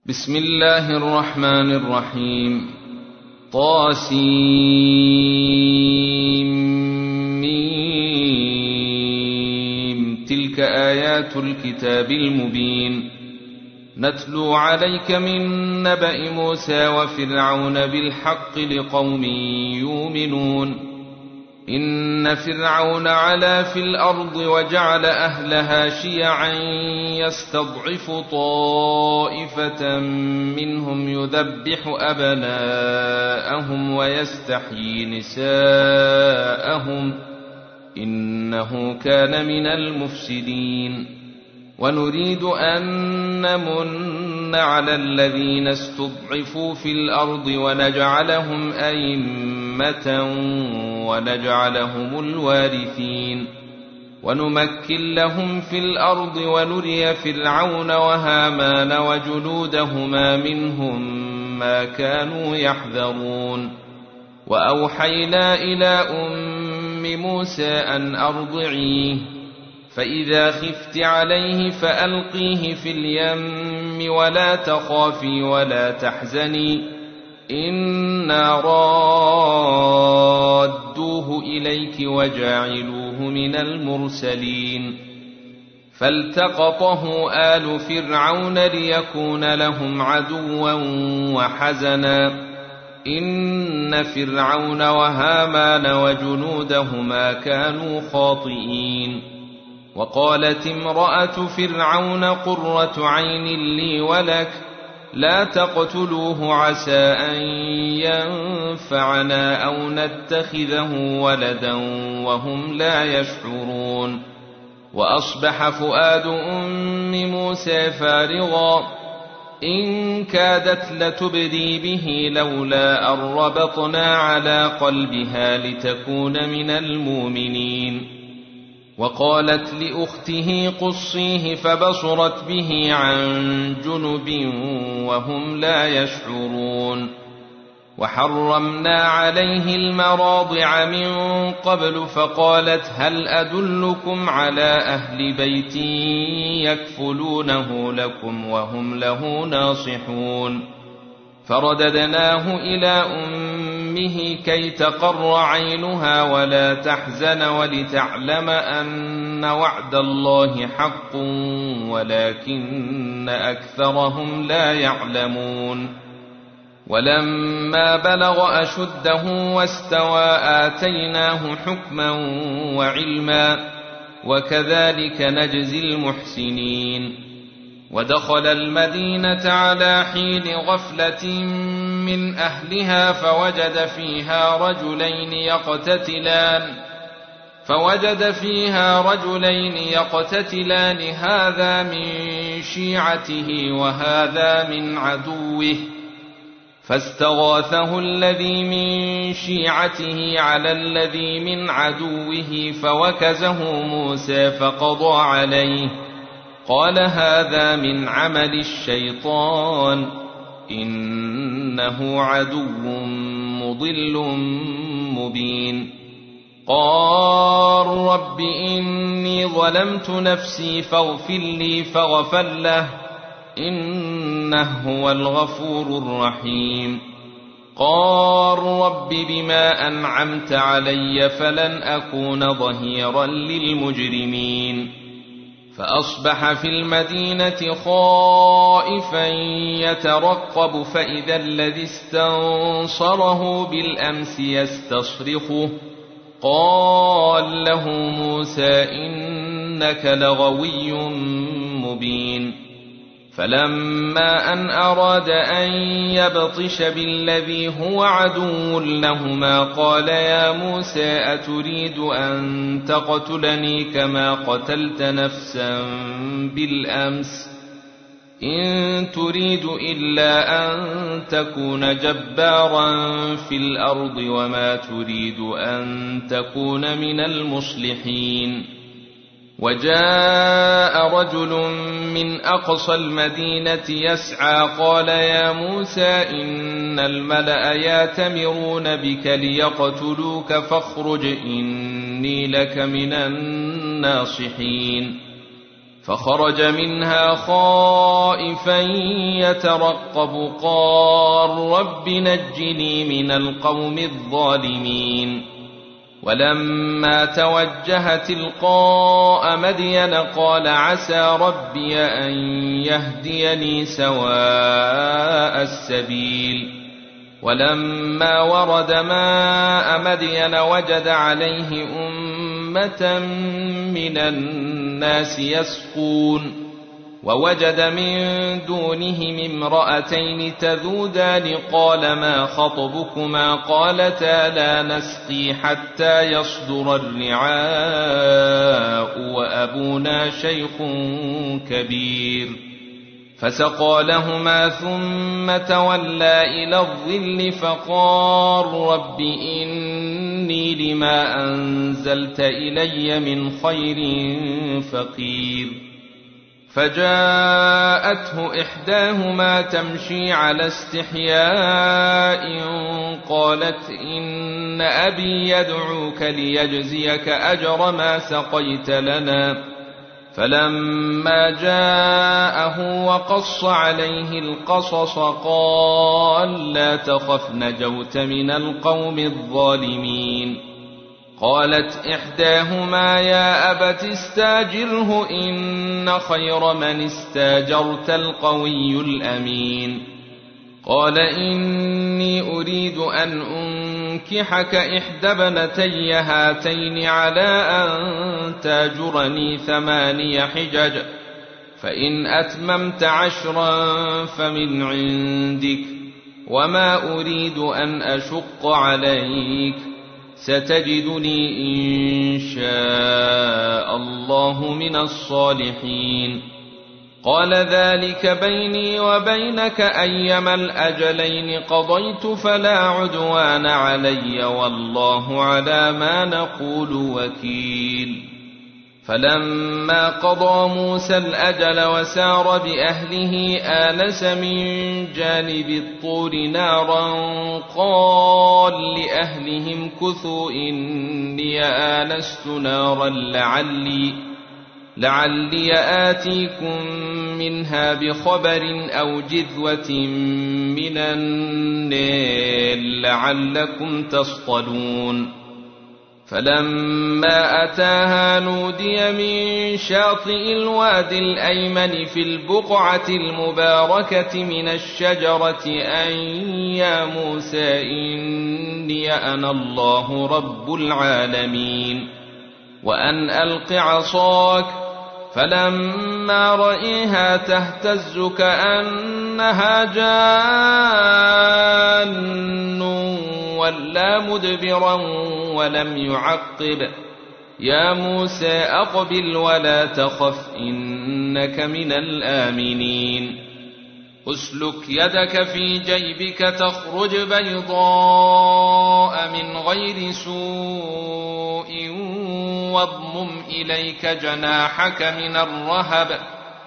بسم الله الرحمن الرحيم. طاسيم. تلك آيات الكتاب المبين. نتلو عليك من نبأ موسى وفرعون بالحق لقوم يؤمنون. إن فرعون علا في الأرض وجعل أهلها شيعا يستضعف طائفة منهم يذبح أبناءهم ويستحيي نساءهم إنه كان من المفسدين. ونريد أن نمن على الذين استضعفوا في الأرض ونجعلهم أئمة ونجعلهم الوارثين ونمكن لهم في الأرض ونري فرعون وهامان وجنودهما منهم ما كانوا يحذرون. وأوحينا إلى أم موسى أن أرضعيه فإذا خفت عليه فألقيه في اليم ولا تخافي ولا تحزني إنا رادوه إليك وجاعلوه من المرسلين. فالتقطه آل فرعون ليكون لهم عدوا وحزنا إن فرعون وهامان وجنودهما كانوا خاطئين. وقالت امرأة فرعون قرة عين لي ولك لا تقتلوه عسى أن ينفعنا أو نتخذه ولدا وهم لا يشعرون. وأصبح فؤاد أم موسى فارغا إن كادت لتبدي به لولا أن ربطنا على قلبها لتكون من المؤمنين. وقالت لأخته قصيه فبصرت به عن جنب وهم لا يشعرون. وحرمنا عليه المراضع من قبل فقالت هل أدلكم على أهل بيت يكفلونه لكم وهم له ناصحون. فرددناه إلى أمه كي تقر عينها ولا تحزن ولتعلم أن وعد الله حق ولكن أكثرهم لا يعلمون. ولما بلغ أشده واستوى آتيناه حكما وعلما وكذلك نجزي المحسنين. ودخل المدينة على حين غفلة من أهلها فوجد فيها رجلين يقتتلان هذا من شيعته وهذا من عدوه فاستغاثه الذي من شيعته على الذي من عدوه فوكزه موسى فقضى عليه قال هذا من عمل الشيطان إنه عدو مضل مبين. قال رب إني ظلمت نفسي فاغفر لي فغفر له إنه هو الغفور الرحيم. قال رب بما أنعمت علي فلن أكون ظهيرا للمجرمين. فأصبح في المدينة خائفا يترقب فإذا الذي استنصره بالأمس يستصرخه قال له موسى إنك لغوي مبين. فلما أن أراد أن يبطش بالذي هو عدو لهما قال يا موسى أتريد أن تقتلني كما قتلت نفسا بالأمس إن تريد إلا أن تكون جبارا في الأرض وما تريد أن تكون من المصلحين. وجاء رجل من أقصى المدينة يسعى قال يا موسى إن الملأ يأتمرون بك ليقتلوك فاخرج إني لك من الناصحين. فخرج منها خائفا يترقب قال رب نجني من القوم الظالمين. ولما توجه تلقاء مدين قال عسى ربي أن يهديني سواء السبيل. ولما ورد ماء مدين وجد عليه أمة من الناس يسقون ووجد من دونهم امرأتين تذودان قال ما خطبكما قالتا لا نسقي حتى يصدر الرعاء وأبونا شيخ كبير. فسقى لهما ثم تولى إلى الظل فقال رب إني لما أنزلت إلي من خير فقير. فجاءته إحداهما تمشي على استحياء قالت إن أبي يدعوك ليجزيك أجر ما سقيت لنا. فلما جاءه وقص عليه القصص قال لا تخف نجوت من القوم الظالمين. قالت إحداهما يا أبت استاجره إن خير من استاجرت القوي الأمين. قال إني أريد أن أنكحك إحدى ابنتي هاتين على أن تاجرني 8 حجج فإن أتممت 10 فمن عندك وما أريد أن أشق عليك ستجدني إن شاء الله من الصالحين. قال ذلك بيني وبينك أيما الأجلين قضيت فلا عدوان علي والله على ما نقول وكيل. فلما قضى موسى الأجل وسار بأهله آنس من جانب الطور نارا قال لأهلهم كثوا إني آنست نارا لعلي آتيكم منها بخبر أو جذوة من النار لعلكم تصطلون. فلما أتاها نودي من شاطئ الوادي الأيمن في البقعة المباركة من الشجرة أن يا موسى إني أنا الله رب العالمين وأن ألق عصاك. فلما رأيها تهتز كأنها جان ولا مدبرا ولم يعقب. يا موسى أقبل ولا تخف إنك من الآمنين. أسلك يدك في جيبك تخرج بيضاء من غير سوء واضمم إليك جناحك من الرهب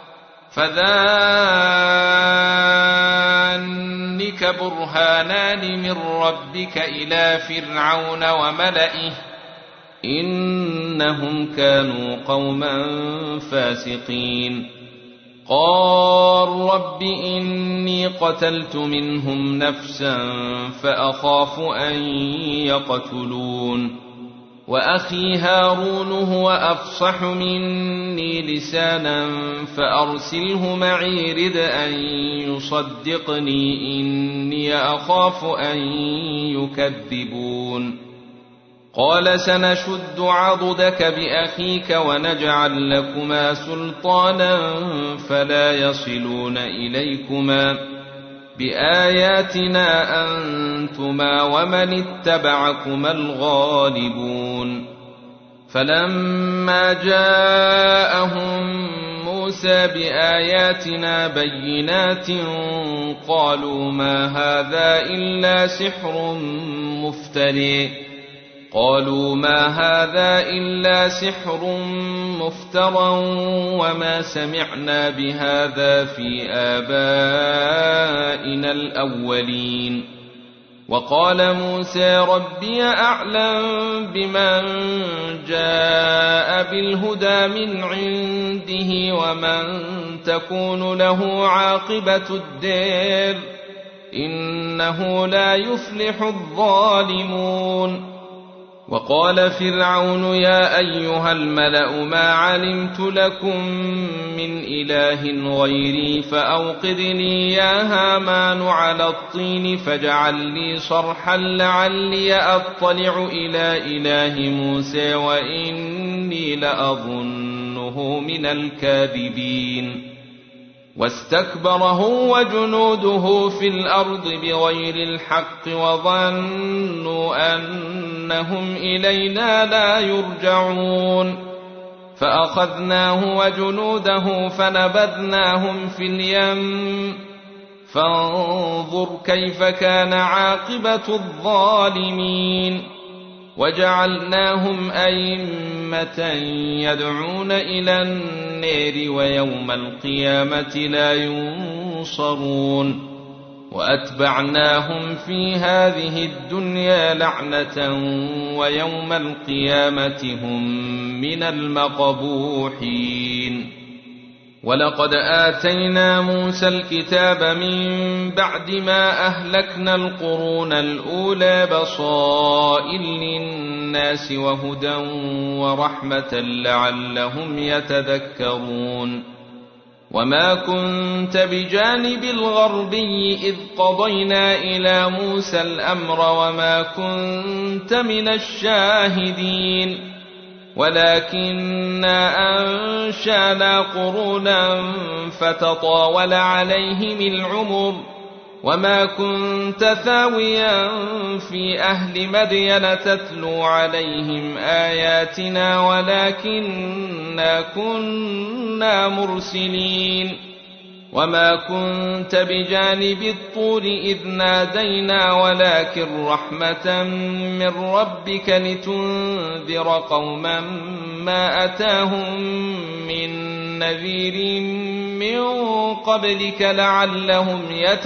فذلك برهانان من ربك إلى فرعون وملئه إنهم كانوا قوما فاسقين. قال رب إني قتلت منهم نفسا فأخاف أن يقتلون وأخي هارون هو أفصح مني لسانا فأرسله معي رد أن يصدقني إني أخاف أن يكذبون. قال سنشد عضدك بأخيك ونجعل لكما سلطانا فلا يصلون إليكما بآياتنا أنتما ومن اتبعكما الغالبون. فلما جاءهم موسى بآياتنا بينات قالوا ما هذا إلا سحر مفترى وما سمعنا بهذا في آبائنا الأولين. وقال موسى ربي أعلم بمن جاء بالهدى من عنده ومن تكون له عاقبة الدار إنه لا يفلح الظالمون. وقال فرعون يا أيها الملأ ما علمت لكم من إله غيري فأوقد لي يا هامان على الطين فاجعل لي صرحا لعلي أطلع إلى إله موسى وإني لأظنه من الكاذبين. واستكبر هو وجنوده في الأرض بغير الحق وظنوا أنهم إلينا لا يرجعون فأخذناه وجنوده فنبذناهم في اليم فانظر كيف كان عاقبة الظالمين. وجعلناهم أئمة يدعون إلى النار ويوم القيامة لا ينصرون. وأتبعناهم في هذه الدنيا لعنة ويوم القيامة هم من المقبوحين. ولقد آتينا موسى الكتاب من بعد ما أهلكنا القرون الأولى بصائر للناس وهدى ورحمة لعلهم يتذكرون. وما كنت بجانب الغربي إذ قضينا إلى موسى الأمر وما كنت من الشاهدين ولكننا أنشأنا قرونا فتطاول عليهم العمر وما كنت ثاويا في أهل مدين تتلو عليهم آياتنا ولكننا كنا مرسلين. وما كنت بجانب الطور إذ نادينا ولكن رحمة من ربك لتنذر قوما ما أتاهم من نذير من قبلك لعلهم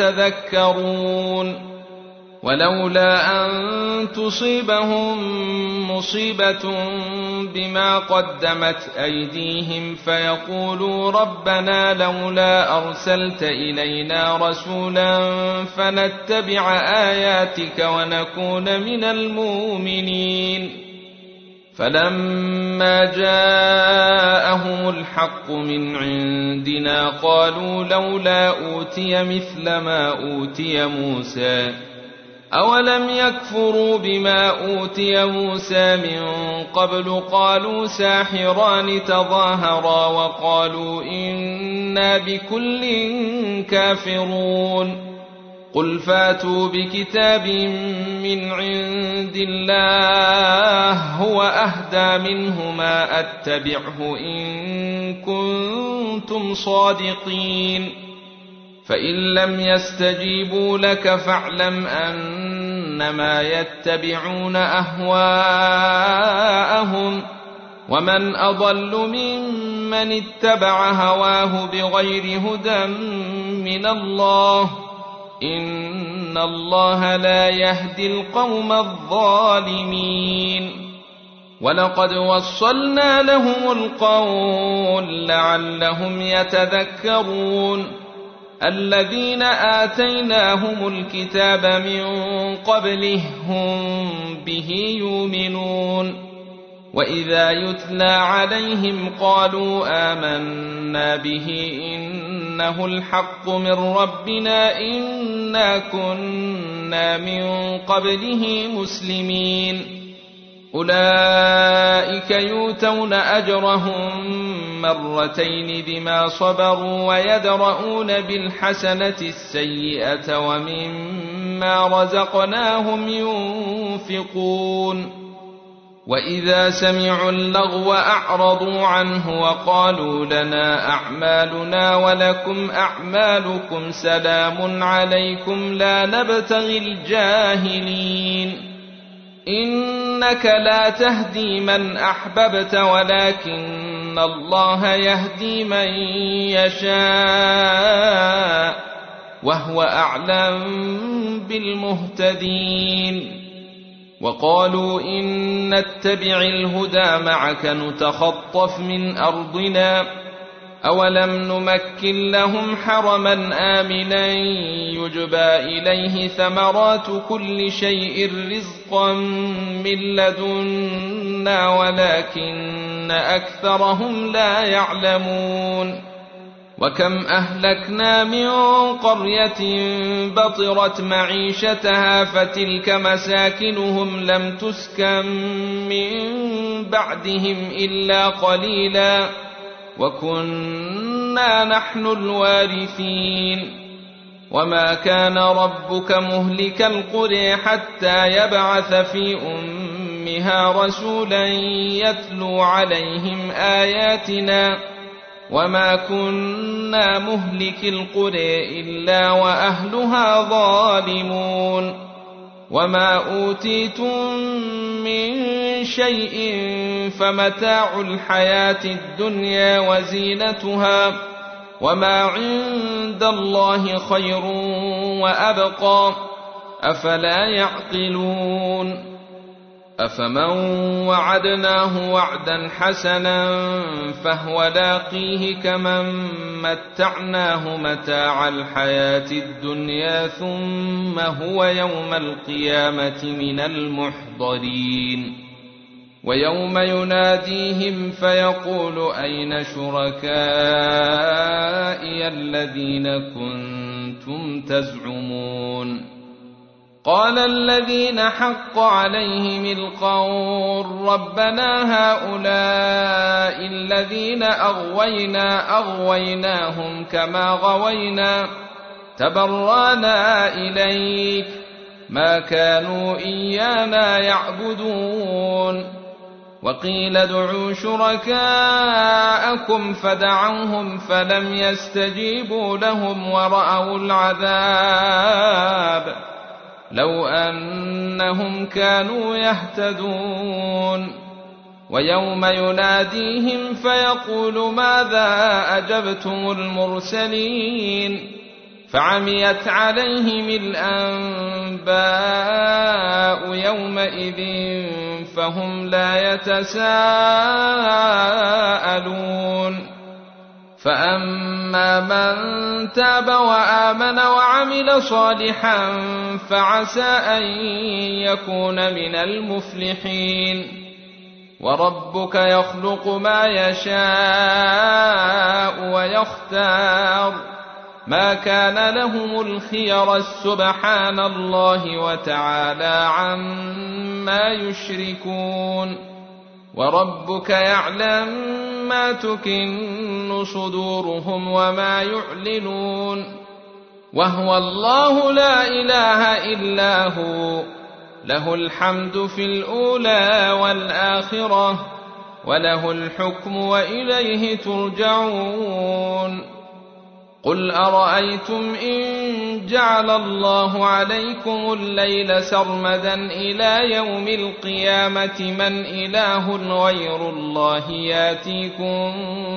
يتذكرون. ولولا أن تصيبهم مصيبة بما قدمت أيديهم فيقولوا ربنا لولا أرسلت إلينا رسولا فنتبع آياتك ونكون من المؤمنين. فلما جاءهم الحق من عندنا قالوا لولا أوتي مثل ما أوتي موسى أولم يكفروا بما أوتي موسى من قبل قالوا ساحران تظاهرا وقالوا إنا بكل كافرون. قل فاتوا بكتاب من عند الله هو أهدى منهما أتبعه إن كنتم صادقين. فإن لم يستجيبوا لك فاعلم أنما يتبعون أهواءهم ومن أضل ممن اتبع هواه بغير هدى من الله إن الله لا يهدي القوم الظالمين. ولقد وصلنا لهم القول لعلهم يتذكرون. الذين آتيناهم الكتاب من قبله هم به يؤمنون. وإذا يتلى عليهم قالوا آمنا به إنه الحق من ربنا إنا كنا من قبله مسلمين. أولئك يؤتون أجرهم مرتين بما صبروا ويدرؤون بالحسنة السيئة ومما رزقناهم ينفقون. وإذا سمعوا اللغو أعرضوا عنه وقالوا لنا أعمالنا ولكم أعمالكم سلام عليكم لا نبتغي الجاهلين. إنك لا تهدي من أحببت ولكن الله يهدي من يشاء وهو أعلم بالمهتدين. وقالوا إن نتبع الهدى معك نتخطف من أرضنا أولم نمكن لهم حرما آمنا يجبى إليه ثمرات كل شيء رزقا من لدنا ولكن أكثرهم لا يعلمون. وكم أهلكنا من قرية بطرت معيشتها فتلك مساكنهم لم تسكن من بعدهم إلا قليلا وكنا نحن الوارثين. وما كان ربك مهلك القرى حتى يبعث في أمها رسولا يتلو عليهم آياتنا وما كنا مهلك القرى إلا وأهلها ظالمون. وما أوتيتم من شيء فمتاع الحياة الدنيا وزينتها وما عند الله خير وأبقى أفلا يعقلون. أفمن وعدناه وعدا حسنا فهو لاقيه كمن متعناه متاع الحياة الدنيا ثم هو يوم القيامة من المحضرين. ويوم يناديهم فيقول أين شركائي الذين كنتم تزعمون. قال الذين حق عليهم القول ربنا هؤلاء الذين أغويناهم كما غوينا تبرانا إليك ما كانوا إيانا يعبدون. وقيل ادعوا شركاءكم فدعوهم فلم يستجيبوا لهم ورأوا العذاب لو أنهم كانوا يهتدون. ويوم يناديهم فيقول ماذا أجبتم المرسلين فعميت عليهم الأنباء يومئذ فهم لا يتساءلون. فأما من تاب وآمن وعمل صالحا فعسى أن يكون من المفلحين. وربك يخلق ما يشاء ويختار ما كان لهم الخير سبحان الله وتعالى عما يشركون. وربك يعلم ما تكن صدورهم وما يعلنون. وهو الله لا إله إلا هو له الحمد في الأولى والآخرة وله الحكم وإليه ترجعون. قل أرأيتم إن جعل الله عليكم الليل سرمدا إلى يوم القيامة من إله غير الله ياتيكم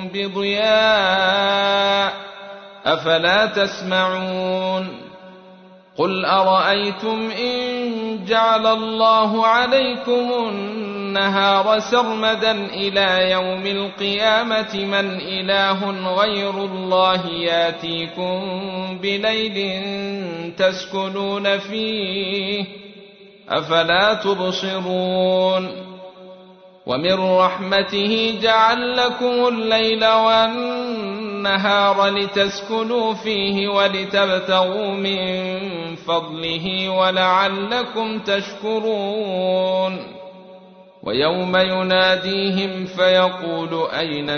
بضياء أفلا تسمعون. قل أرأيتم إن جعل الله عليكم النهار سرمدا إلى يوم القيامة من إله غير الله ياتيكم بليل تسكنون فيه أفلا تبصرون. ومن رحمته جعل لكم الليل والنهار لتسكنوا فيه ولتبتغوا من فضله ولعلكم تشكرون. ويوم يناديهم فيقول أين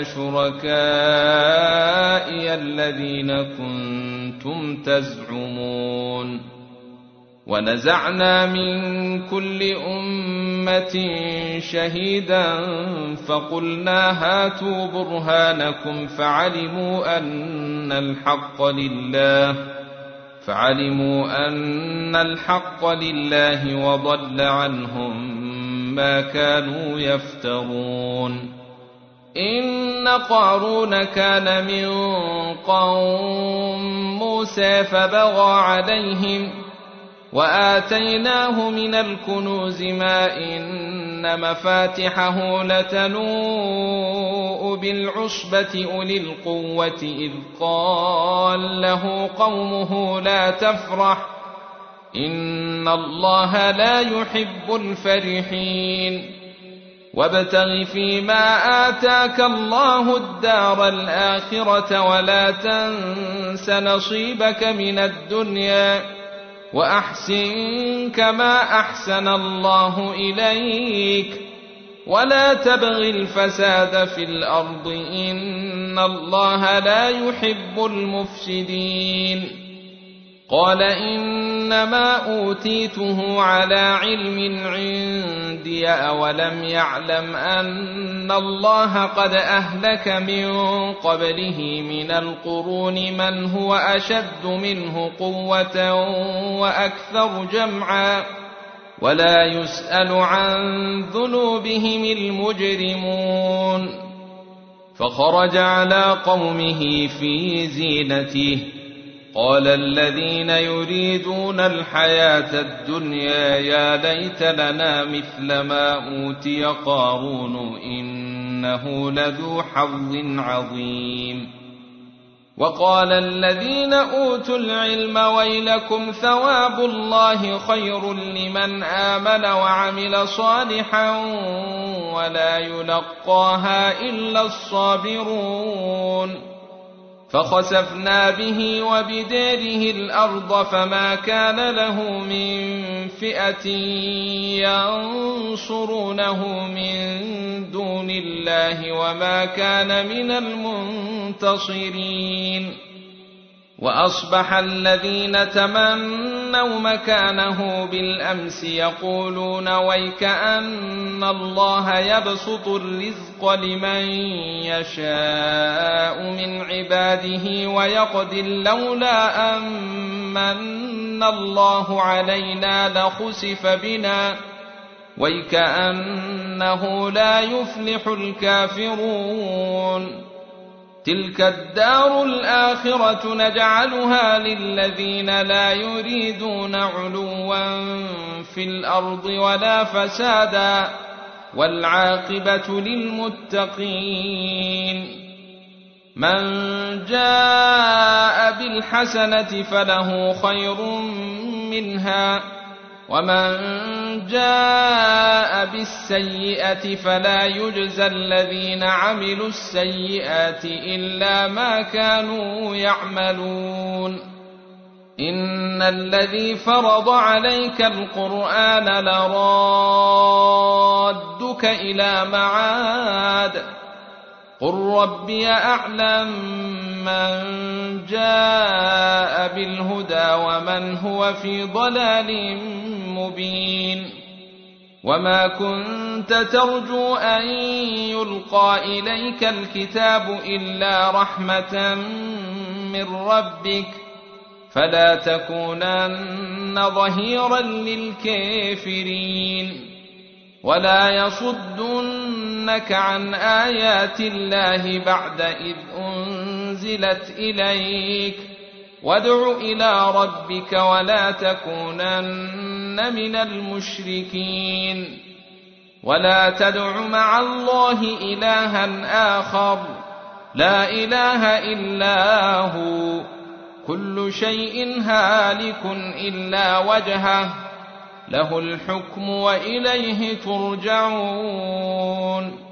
شركائي الذين كنتم تزعمون. ونزعنا من كل أمة شهيدا فقلنا هاتوا برهانكم فعلموا أن الحق لله وضل عنهم ما كانوا يفترون. إن قارون كان من قوم موسى فبغى عليهم وآتيناه من الكنوز ما إن مفاتحه لتنوء بالعصبة أولي القوة إذ قال له قومه لا تفرح إن الله لا يحب الفرحين وابتغ فيما آتاك الله الدار الآخرة ولا تنس نصيبك من الدنيا وأحسن كما أحسن الله إليك ولا تبغ الفساد في الأرض إن الله لا يحب المفسدين قال إنما أوتيته على علم عندي أولم يعلم أن الله قد أهلك من قبله من القرون من هو أشد منه قوة وأكثر جمعا ولا يسأل عن ذنوبهم المجرمون فخرج على قومه في زينته قال الذين يريدون الحياة الدنيا يا ليت لنا مثل ما أوتي قارون إنه لذو حظ عظيم وقال الذين أوتوا العلم ويلكم ثواب الله خير لمن آمن وعمل صالحا ولا يلقاها إلا الصابرون فخسفنا به وبداره الأرض فما كان له من فئة ينصرونه من دون الله وما كان من المنتصرين وأصبح الذين تمنوا مكانه بالأمس يقولون ويكأن الله يبسط الرزق لمن يشاء من عباده ويقدر لولا أمن الله علينا لخسف بنا ويكأنه لا يفلح الكافرون تلك الدار الآخرة نجعلها للذين لا يريدون علوا في الأرض ولا فسادا والعاقبة للمتقين من جاء بالحسنة فله خير منها ومن جاء بالسيئة فلا يجزى الذين عملوا السيئات إلا ما كانوا يعملون إن الذي فرض عليك القرآن لرادك إلى معاد قل ربي أعلم من جاء بالهدى ومن هو في ضلال مبين وما كنت ترجو أن يلقى إليك الكتاب إلا رحمة من ربك فلا تكونن ظهيرا للكافرين ولا يصدنك عن آيات الله بعد إذ أنزلت إليك وادع إلى ربك ولا تكونن من المشركين ولا تدع مع الله إلها آخر لا إله إلا هو كل شيء هالك إلا وجهه له الحكم وإليه ترجعون